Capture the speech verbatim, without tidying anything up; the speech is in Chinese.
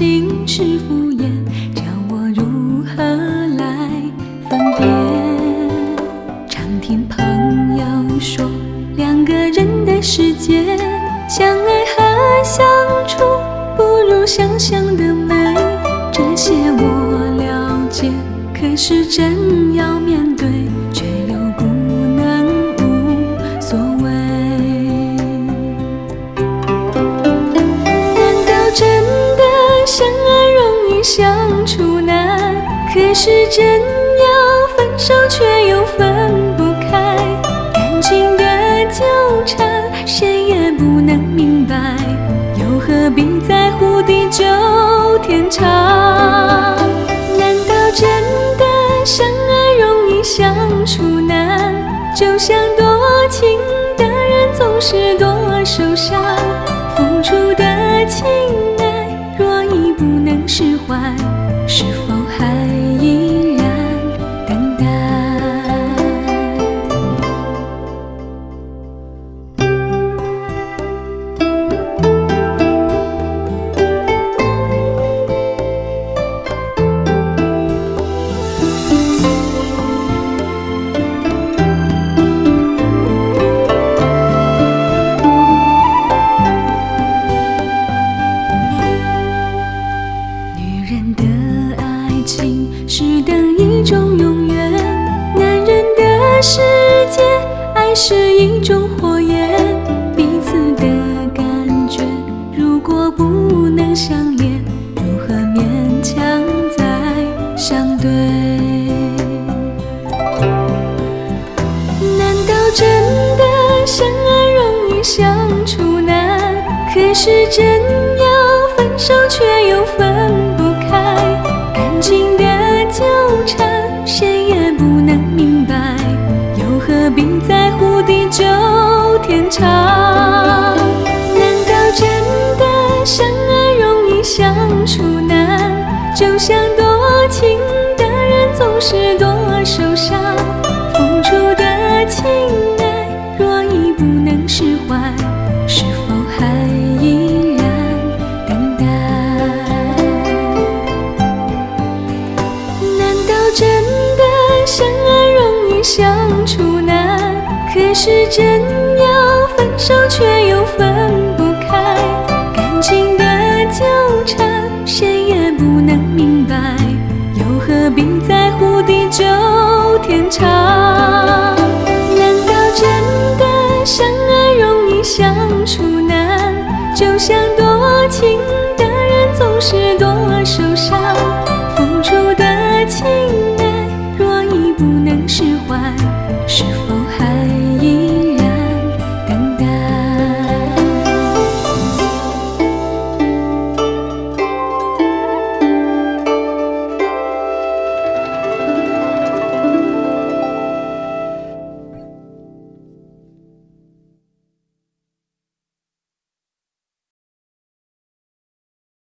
情是敷衍，叫我如何来分辨？常听朋友说，两个人的世界，相爱和相处不如想象的美。这些我了解，可是真要面对，却又不能无所谓。难道真的相爱容易相处难？可是真要分手却又分不开。感情的纠缠谁也不能明白，又何必在乎地久天长？难道真的相爱容易相处难？就像多情的人总是多受伤，付出的情爱若已不能释怀，是否还依然等待？是等一种永远，男人的世界，爱是一种火焰，彼此的感觉，如果不能相恋，如何勉强再相对？难道真的相爱容易相处难？可是真要分手却又分不开，感情的纠缠谁也不能明白，又何必在乎地久天长？难道真的相爱容易相处难？就像多情的人总是多受伤，付出的情爱若已不能释怀，是否还依然等待？真的相爱容易相处难，可是真要分手却又分不开。感情的纠缠谁也不能明白，又何必在乎地久天长？难道真的相爱容易相处难？就像多情的人总是多受伤，